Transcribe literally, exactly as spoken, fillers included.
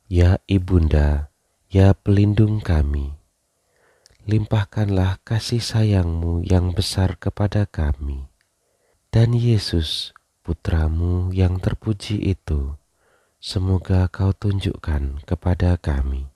Ya Ibunda, ya pelindung kami, limpahkanlah kasih sayang-Mu yang besar kepada kami. Dan Yesus, Putra-Mu yang terpuji itu, semoga Kau tunjukkan kepada kami.